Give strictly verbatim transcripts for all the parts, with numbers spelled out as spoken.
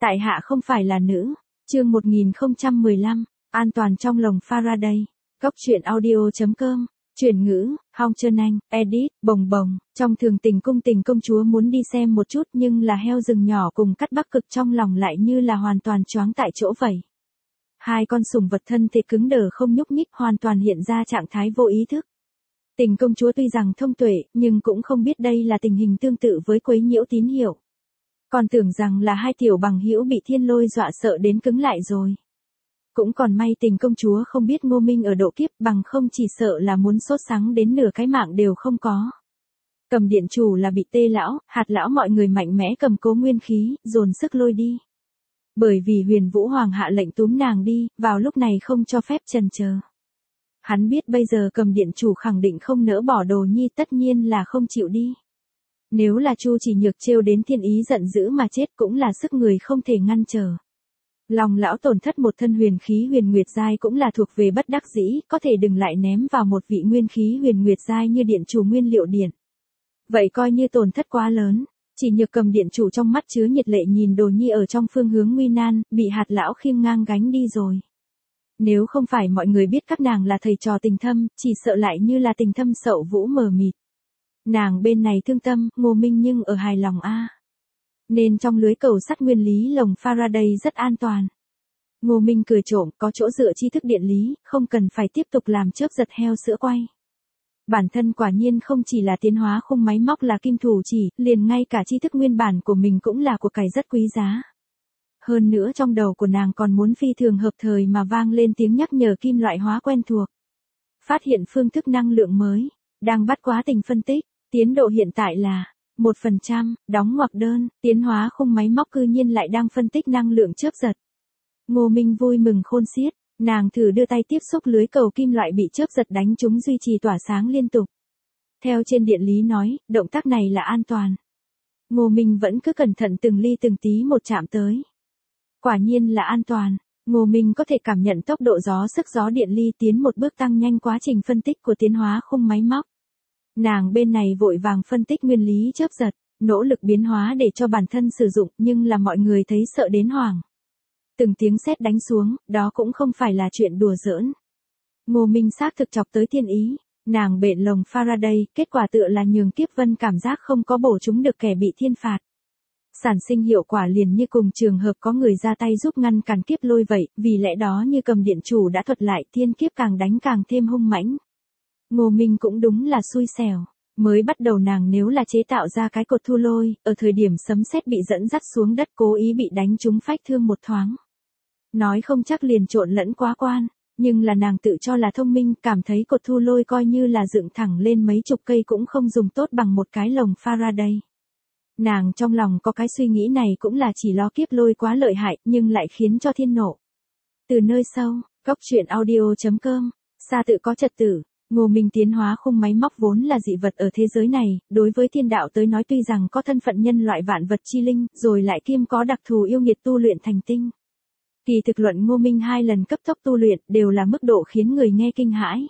Tại hạ không phải là nữ. Chương một nghìn không trăm mười lăm, an toàn trong lồng Faraday. Góc truyện audio chấm com. Chuyển ngữ, Hong Trân Anh, edit, bồng bồng. Trong Thường Tình Cung Tình công chúa muốn đi xem một chút nhưng là heo rừng nhỏ cùng cắt bắc cực trong lòng lại như là hoàn toàn choáng tại chỗ vậy. Hai con sủng vật thân thể cứng đờ không nhúc nhích, hoàn toàn hiện ra trạng thái vô ý thức. Tình công chúa tuy rằng thông tuệ, nhưng cũng không biết đây là tình hình tương tự với quấy nhiễu tín hiệu. Còn tưởng rằng là hai tiểu bằng hữu bị thiên lôi dọa sợ đến cứng lại rồi. Cũng còn may tình công chúa không biết Ngô Minh ở độ kiếp, bằng không chỉ sợ là muốn sốt sắng đến nửa cái mạng đều không có. Cầm điện chủ là bị tê lão, hạt lão mọi người mạnh mẽ cầm cố nguyên khí, dồn sức lôi đi. Bởi vì Huyền Vũ Hoàng hạ lệnh túm nàng đi, vào lúc này không cho phép chần chờ. Hắn biết bây giờ cầm điện chủ khẳng định không nỡ bỏ Đồ Nhi, tất nhiên là không chịu đi. Nếu là Chu Chỉ Nhược trêu đến thiên ý giận dữ mà chết cũng là sức người không thể ngăn trở. Lòng lão tổn thất một thân huyền khí huyền nguyệt giai cũng là thuộc về bất đắc dĩ, có thể đừng lại ném vào một vị nguyên khí huyền nguyệt giai như điện chủ nguyên liệu điện. Vậy coi như tổn thất quá lớn. Chỉ Nhược cầm điện chủ trong mắt chứa nhiệt lệ nhìn Đồ Nhi ở trong phương hướng nguy nan, bị hạt lão khiêng ngang gánh đi rồi. Nếu không phải mọi người biết các nàng là thầy trò tình thâm, chỉ sợ lại như là tình thâm sậu vũ mờ mịt. Nàng bên này thương tâm, Ngô Minh nhưng ở hài lòng a. Nên trong lưới cầu sắt nguyên lý lồng Faraday rất an toàn. Ngô Minh cười trộm, có chỗ dựa tri thức điện lý, không cần phải tiếp tục làm chớp giật heo sữa quay. Bản thân quả nhiên không chỉ là tiến hóa khung máy móc là kim thủ chỉ, liền ngay cả tri thức nguyên bản của mình cũng là của cải rất quý giá. Hơn nữa trong đầu của nàng còn muốn phi thường hợp thời mà vang lên tiếng nhắc nhở kim loại hóa quen thuộc. Phát hiện phương thức năng lượng mới, đang bắt quá trình phân tích, tiến độ hiện tại là một phần trăm, đóng ngoặc đơn, tiến hóa khung máy móc cư nhiên lại đang phân tích năng lượng chớp giật. Ngô Minh vui mừng khôn xiết, nàng thử đưa tay tiếp xúc lưới cầu kim loại bị chớp giật đánh trúng duy trì tỏa sáng liên tục. Theo trên điện lý nói, động tác này là an toàn. Ngô Minh vẫn cứ cẩn thận từng ly từng tí một chạm tới. Quả nhiên là an toàn, Ngô Minh có thể cảm nhận tốc độ gió sức gió điện ly tiến một bước tăng nhanh quá trình phân tích của tiến hóa khung máy móc. Nàng bên này vội vàng phân tích nguyên lý chớp giật, nỗ lực biến hóa để cho bản thân sử dụng, nhưng là mọi người thấy sợ đến hoảng. Từng tiếng sét đánh xuống, đó cũng không phải là chuyện đùa giỡn. Ngô Minh xác thực chọc tới thiên ý, nàng bện lồng Faraday, kết quả tựa là nhường Kiếp Vân cảm giác không có bổ chúng được kẻ bị thiên phạt. Sản sinh hiệu quả liền như cùng trường hợp có người ra tay giúp ngăn cản kiếp lôi vậy, vì lẽ đó như cầm điện chủ đã thuật lại, thiên kiếp càng đánh càng thêm hung mãnh. Ngô Minh cũng đúng là xui xẻo, mới bắt đầu nàng nếu là chế tạo ra cái cột thu lôi, ở thời điểm sấm sét bị dẫn dắt xuống đất cố ý bị đánh trúng phách thương một thoáng. Nói không chắc liền trộn lẫn quá quan, nhưng là nàng tự cho là thông minh, cảm thấy cột thu lôi coi như là dựng thẳng lên mấy chục cây cũng không dùng tốt bằng một cái lồng Faraday. Nàng trong lòng có cái suy nghĩ này cũng là chỉ lo kiếp lôi quá lợi hại nhưng lại khiến cho thiên nộ. Từ nơi sâu, góc truyện audio chấm com, xa tự có trật tự. Ngô Minh tiến hóa khung máy móc vốn là dị vật ở thế giới này, đối với thiên đạo tới nói tuy rằng có thân phận nhân loại vạn vật chi linh, rồi lại kiêm có đặc thù yêu nghiệt tu luyện thành tinh. Kỳ thực luận Ngô Minh hai lần cấp tốc tu luyện đều là mức độ khiến người nghe kinh hãi.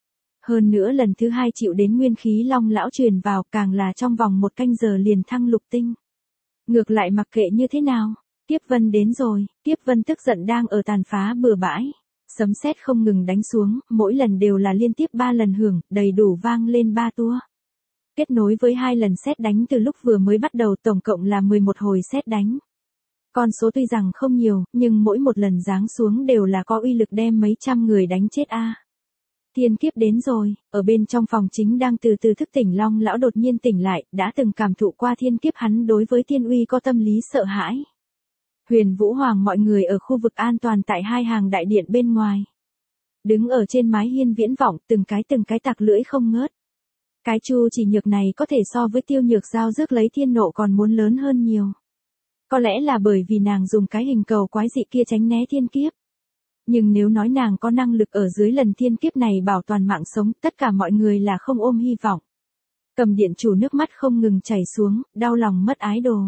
Hơn nữa lần thứ hai chịu đến nguyên khí long lão truyền vào, càng là trong vòng một canh giờ liền thăng lục tinh. Ngược lại mặc kệ như thế nào, Kiếp Vân đến rồi, Kiếp Vân tức giận đang ở tàn phá bừa bãi. Sấm sét không ngừng đánh xuống, mỗi lần đều là liên tiếp ba lần hưởng, đầy đủ vang lên ba tua. Kết nối với hai lần sét đánh từ lúc vừa mới bắt đầu tổng cộng là mười một hồi sét đánh. Con số tuy rằng không nhiều, nhưng mỗi một lần giáng xuống đều là có uy lực đem mấy trăm người đánh chết a. À. Thiên kiếp đến rồi, ở bên trong phòng chính đang từ từ thức tỉnh Long lão đột nhiên tỉnh lại, đã từng cảm thụ qua thiên kiếp hắn đối với thiên uy có tâm lý sợ hãi. Huyền Vũ Hoàng mọi người ở khu vực an toàn tại hai hàng đại điện bên ngoài. Đứng ở trên mái hiên viễn vọng, từng cái từng cái tạc lưỡi không ngớt. Cái Chu Chỉ Nhược này có thể so với Tiêu Nhược Giao rước lấy thiên nộ còn muốn lớn hơn nhiều. Có lẽ là bởi vì nàng dùng cái hình cầu quái dị kia tránh né thiên kiếp. Nhưng nếu nói nàng có năng lực ở dưới lần thiên kiếp này bảo toàn mạng sống, tất cả mọi người là không ôm hy vọng. Cầm điện chủ nước mắt không ngừng chảy xuống, đau lòng mất ái đồ.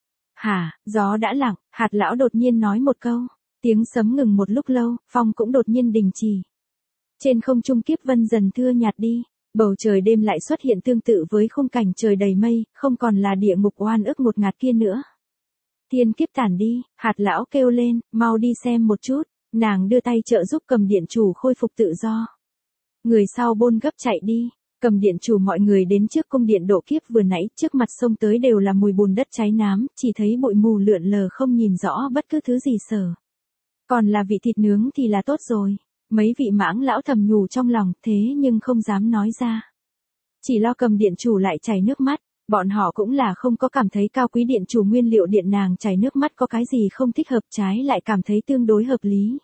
Hả, gió đã lặng, hạt lão đột nhiên nói một câu, tiếng sấm ngừng một lúc lâu, phong cũng đột nhiên đình chỉ. Trên không trung Kiếp Vân dần thưa nhạt đi, bầu trời đêm lại xuất hiện tương tự với khung cảnh trời đầy mây, không còn là địa ngục oan ức ngột ngạt kia nữa. Thiên kiếp tản đi, hạt lão kêu lên, mau đi xem một chút, nàng đưa tay trợ giúp cầm điện chủ khôi phục tự do. Người sau bôn gấp chạy đi, cầm điện chủ mọi người đến trước cung điện độ kiếp vừa nãy, trước mặt sông tới đều là mùi bùn đất cháy nám, chỉ thấy bụi mù lượn lờ không nhìn rõ bất cứ thứ gì sở. Còn là vị thịt nướng thì là tốt rồi, mấy vị mãng lão thầm nhủ trong lòng thế nhưng không dám nói ra. Chỉ lo cầm điện chủ lại chảy nước mắt, bọn họ cũng là không có cảm thấy cao quý điện chủ nguyên liệu điện nàng chảy nước mắt có cái gì không thích hợp, trái lại cảm thấy tương đối hợp lý.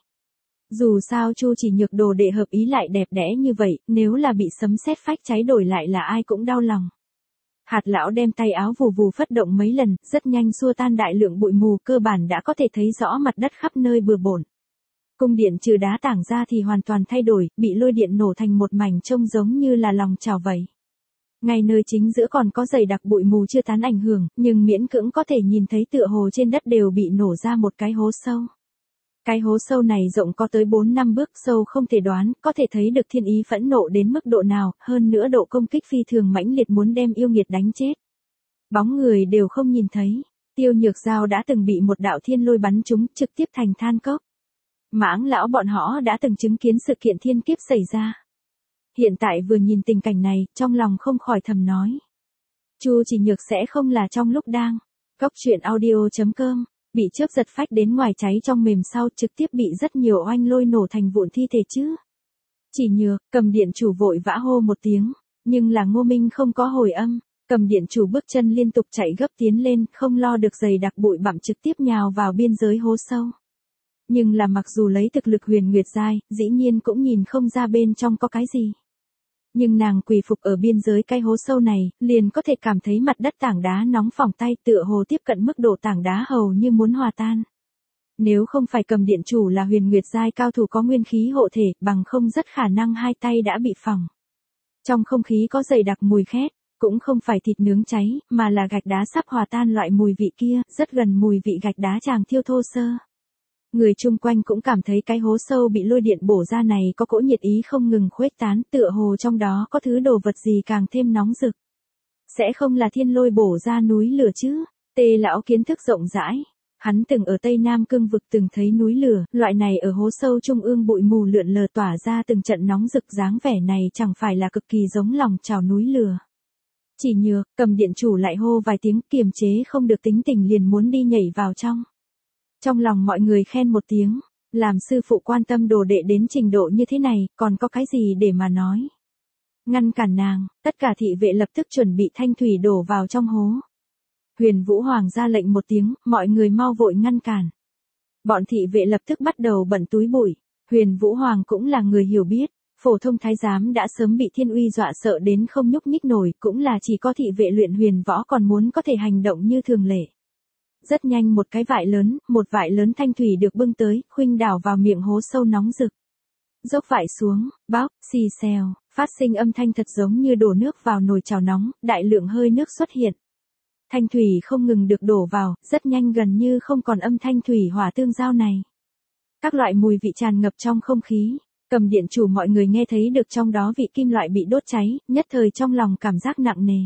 Dù sao Chu Chỉ Nhược đồ đệ hợp ý lại đẹp đẽ như vậy, nếu là bị sấm sét phách cháy đổi lại là ai cũng đau lòng. Hạt lão đem tay áo vù vù phất động mấy lần, rất nhanh xua tan đại lượng bụi mù, cơ bản đã có thể thấy rõ mặt đất khắp nơi bừa bộn. Cung điện trừ đá tảng ra thì hoàn toàn thay đổi, bị lôi điện nổ thành một mảnh trông giống như là lòng chảo vậy. Ngay nơi chính giữa còn có dày đặc bụi mù chưa tán ảnh hưởng, nhưng miễn cưỡng có thể nhìn thấy tựa hồ trên đất đều bị nổ ra một cái hố sâu. Cái hố sâu này rộng có tới bốn năm bước, sâu không thể đoán, có thể thấy được thiên ý phẫn nộ đến mức độ nào, hơn nữa độ công kích phi thường mãnh liệt muốn đem yêu nghiệt đánh chết. Bóng người đều không nhìn thấy, Tiêu Nhược Giao đã từng bị một đạo thiên lôi bắn trúng, trực tiếp thành than cốc. Mãng lão bọn họ đã từng chứng kiến sự kiện thiên kiếp xảy ra. Hiện tại vừa nhìn tình cảnh này, trong lòng không khỏi thầm nói. Chu Chỉ Nhược sẽ không là trong lúc đang. Cốc truyện audio chấm com, bị chớp giật phách đến ngoài cháy trong mềm sau trực tiếp bị rất nhiều oanh lôi nổ thành vụn thi thể chứ. Chỉ Nhược, cầm điện chủ vội vã hô một tiếng, nhưng là Ngô Minh không có hồi âm, cầm điện chủ bước chân liên tục chạy gấp tiến lên, không lo được dày đặc bụi bặm trực tiếp nhào vào biên giới hố sâu. Nhưng là mặc dù lấy thực lực huyền nguyệt giai, dĩ nhiên cũng nhìn không ra bên trong có cái gì. Nhưng nàng quỳ phục ở biên giới cái hố sâu này, liền có thể cảm thấy mặt đất tảng đá nóng phỏng tay, tựa hồ tiếp cận mức độ tảng đá hầu như muốn hòa tan. Nếu không phải cầm điện chủ là huyền nguyệt giai cao thủ có nguyên khí hộ thể, bằng không rất khả năng hai tay đã bị phỏng. Trong không khí có dày đặc mùi khét, cũng không phải thịt nướng cháy, mà là gạch đá sắp hòa tan loại mùi vị kia, rất gần mùi vị gạch đá chàng thiêu thô sơ. Người chung quanh cũng cảm thấy cái hố sâu bị lôi điện bổ ra này có cỗ nhiệt ý không ngừng khuếch tán, tựa hồ trong đó có thứ đồ vật gì càng thêm nóng rực. Sẽ không là thiên lôi bổ ra núi lửa chứ? Tê lão kiến thức rộng rãi. Hắn từng ở Tây Nam Cương vực từng thấy núi lửa, loại này ở hố sâu trung ương bụi mù lượn lờ tỏa ra từng trận nóng rực, dáng vẻ này chẳng phải là cực kỳ giống lòng trào núi lửa. Chỉ Nhược, cầm điện chủ lại hô vài tiếng, kiềm chế không được tính tình liền muốn đi nhảy vào trong. Trong lòng mọi người khen một tiếng, làm sư phụ quan tâm đồ đệ đến trình độ như thế này, còn có cái gì để mà nói. Ngăn cản nàng, tất cả thị vệ lập tức chuẩn bị thanh thủy đổ vào trong hố. Huyền Vũ Hoàng ra lệnh một tiếng, mọi người mau vội ngăn cản. Bọn thị vệ lập tức bắt đầu bận túi bụi. Huyền Vũ Hoàng cũng là người hiểu biết, phổ thông thái giám đã sớm bị thiên uy dọa sợ đến không nhúc nhích nổi, cũng là chỉ có thị vệ luyện huyền võ còn muốn có thể hành động như thường lệ. Rất nhanh một cái vại lớn, một vại lớn thanh thủy được bưng tới, khuynh đảo vào miệng hố sâu nóng rực. Dốc vại xuống, bóc, xì xèo, phát sinh âm thanh thật giống như đổ nước vào nồi chảo nóng, đại lượng hơi nước xuất hiện. Thanh thủy không ngừng được đổ vào, rất nhanh gần như không còn âm thanh thủy hỏa tương giao này. Các loại mùi vị tràn ngập trong không khí, cầm điện chủ mọi người nghe thấy được trong đó vị kim loại bị đốt cháy, nhất thời trong lòng cảm giác nặng nề.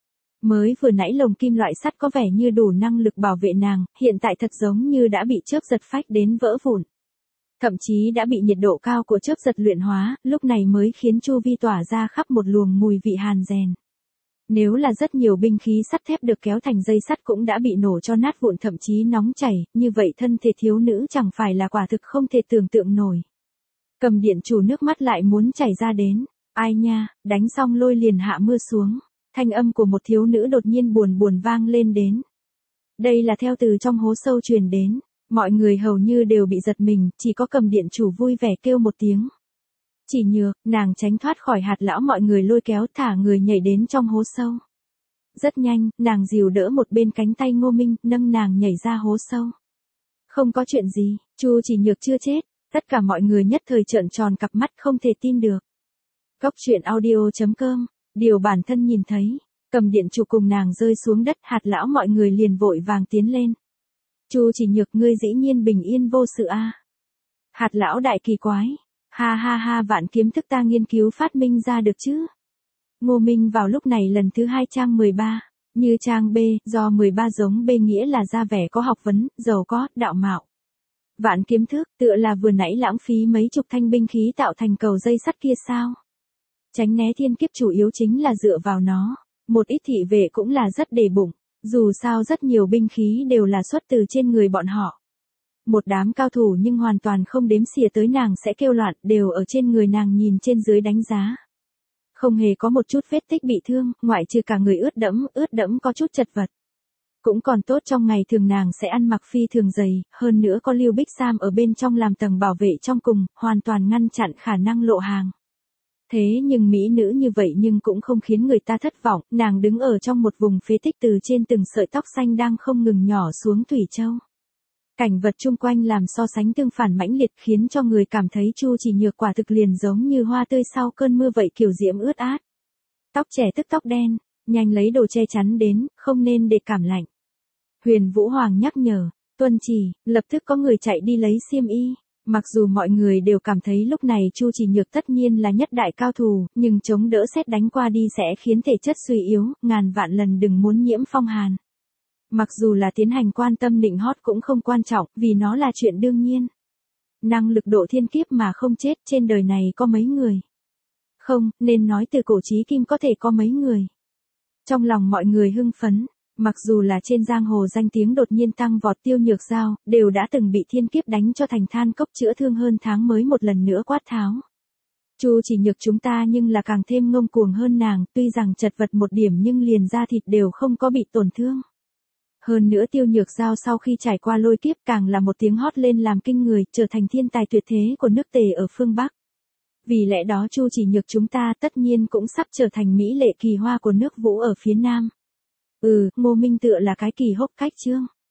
Mới vừa nãy lồng kim loại sắt có vẻ như đủ năng lực bảo vệ nàng, hiện tại thật giống như đã bị chớp giật phách đến vỡ vụn. Thậm chí đã bị nhiệt độ cao của chớp giật luyện hóa, lúc này mới khiến chu vi tỏa ra khắp một luồng mùi vị hàn rèn. Nếu là rất nhiều binh khí sắt thép được kéo thành dây sắt cũng đã bị nổ cho nát vụn, thậm chí nóng chảy, như vậy thân thể thiếu nữ chẳng phải là quả thực không thể tưởng tượng nổi. Cầm điện chủ nước mắt lại muốn chảy ra đến, ai nha, đánh xong lôi liền hạ mưa xuống. Thanh âm của một thiếu nữ đột nhiên buồn buồn vang lên đến. Đây là theo từ trong hố sâu truyền đến, mọi người hầu như đều bị giật mình, chỉ có cầm điện chủ vui vẻ kêu một tiếng. Chỉ Nhược, nàng tránh thoát khỏi hạt lão mọi người lôi kéo thả người nhảy đến trong hố sâu. Rất nhanh, nàng dìu đỡ một bên cánh tay Ngô Minh, nâng nàng nhảy ra hố sâu. Không có chuyện gì, Chu Chỉ Nhược chưa chết, tất cả mọi người nhất thời trợn tròn cặp mắt không thể tin được. Cốc truyện audio chấm com. Điều bản thân nhìn thấy, cầm điện chủ cùng nàng rơi xuống đất, hạt lão mọi người liền vội vàng tiến lên. Chu Chỉ Nhược, ngươi dĩ nhiên bình yên vô sự a. À? Hạt lão đại kỳ quái, ha ha ha, vạn kiếm thức ta nghiên cứu phát minh ra được chứ. Ngô Minh vào lúc này lần thứ hai trang mười ba, Như trang B, do mười ba giống B nghĩa là ra vẻ có học vấn, giàu có, đạo mạo. Vạn kiếm thước, tựa là vừa nãy lãng phí mấy chục thanh binh khí tạo thành cầu dây sắt kia sao. Tránh né thiên kiếp chủ yếu chính là dựa vào nó. Một ít thị vệ cũng là rất đề bụng. Dù sao rất nhiều binh khí đều là xuất từ trên người bọn họ. Một đám cao thủ nhưng hoàn toàn không đếm xỉa tới nàng sẽ kêu loạn, đều ở trên người nàng nhìn trên dưới đánh giá. Không hề có một chút vết tích bị thương, ngoại trừ cả người ướt đẫm, ướt đẫm có chút chật vật. Cũng còn tốt trong ngày thường nàng sẽ ăn mặc phi thường dày, hơn nữa có Lưu Bích Sam ở bên trong làm tầng bảo vệ trong cùng, hoàn toàn ngăn chặn khả năng lộ hàng. Thế nhưng mỹ nữ như vậy nhưng cũng không khiến người ta thất vọng, nàng đứng ở trong một vùng phế tích từ trên từng sợi tóc xanh đang không ngừng nhỏ xuống Thủy Châu. Cảnh vật chung quanh làm so sánh tương phản mãnh liệt khiến cho người cảm thấy Chu Chỉ Nhược quả thực liền giống như hoa tươi sau cơn mưa vậy kiểu diễm ướt át. Tóc trẻ tức tóc đen, nhanh lấy đồ che chắn đến, không nên để cảm lạnh. Huyền Vũ Hoàng nhắc nhở, tuân chỉ, lập tức có người chạy đi lấy xiêm y. Mặc dù mọi người đều cảm thấy lúc này Chu Chỉ Nhược tất nhiên là nhất đại cao thủ, nhưng chống đỡ sét đánh qua đi sẽ khiến thể chất suy yếu, ngàn vạn lần đừng muốn nhiễm phong hàn. Mặc dù là tiến hành quan tâm nịnh hót cũng không quan trọng, vì nó là chuyện đương nhiên. Năng lực độ thiên kiếp mà không chết trên đời này có mấy người? Không, nên nói từ cổ chí kim có thể có mấy người. Trong lòng mọi người hưng phấn, mặc dù là trên giang hồ danh tiếng đột nhiên tăng vọt Tiêu Nhược Giao, đều đã từng bị thiên kiếp đánh cho thành than cốc chữa thương hơn tháng mới một lần nữa quát tháo. Chu Chỉ Nhược chúng ta nhưng là càng thêm ngông cuồng hơn nàng, tuy rằng chật vật một điểm nhưng liền da thịt đều không có bị tổn thương. Hơn nữa Tiêu Nhược Giao sau khi trải qua lôi kiếp càng là một tiếng hót lên làm kinh người, trở thành thiên tài tuyệt thế của nước Tề ở phương Bắc. Vì lẽ đó Chu Chỉ Nhược chúng ta tất nhiên cũng sắp trở thành mỹ lệ kỳ hoa của nước Vũ ở phía Nam. Ừ, Ngô Minh tựa là cái kỳ hốc cách chương.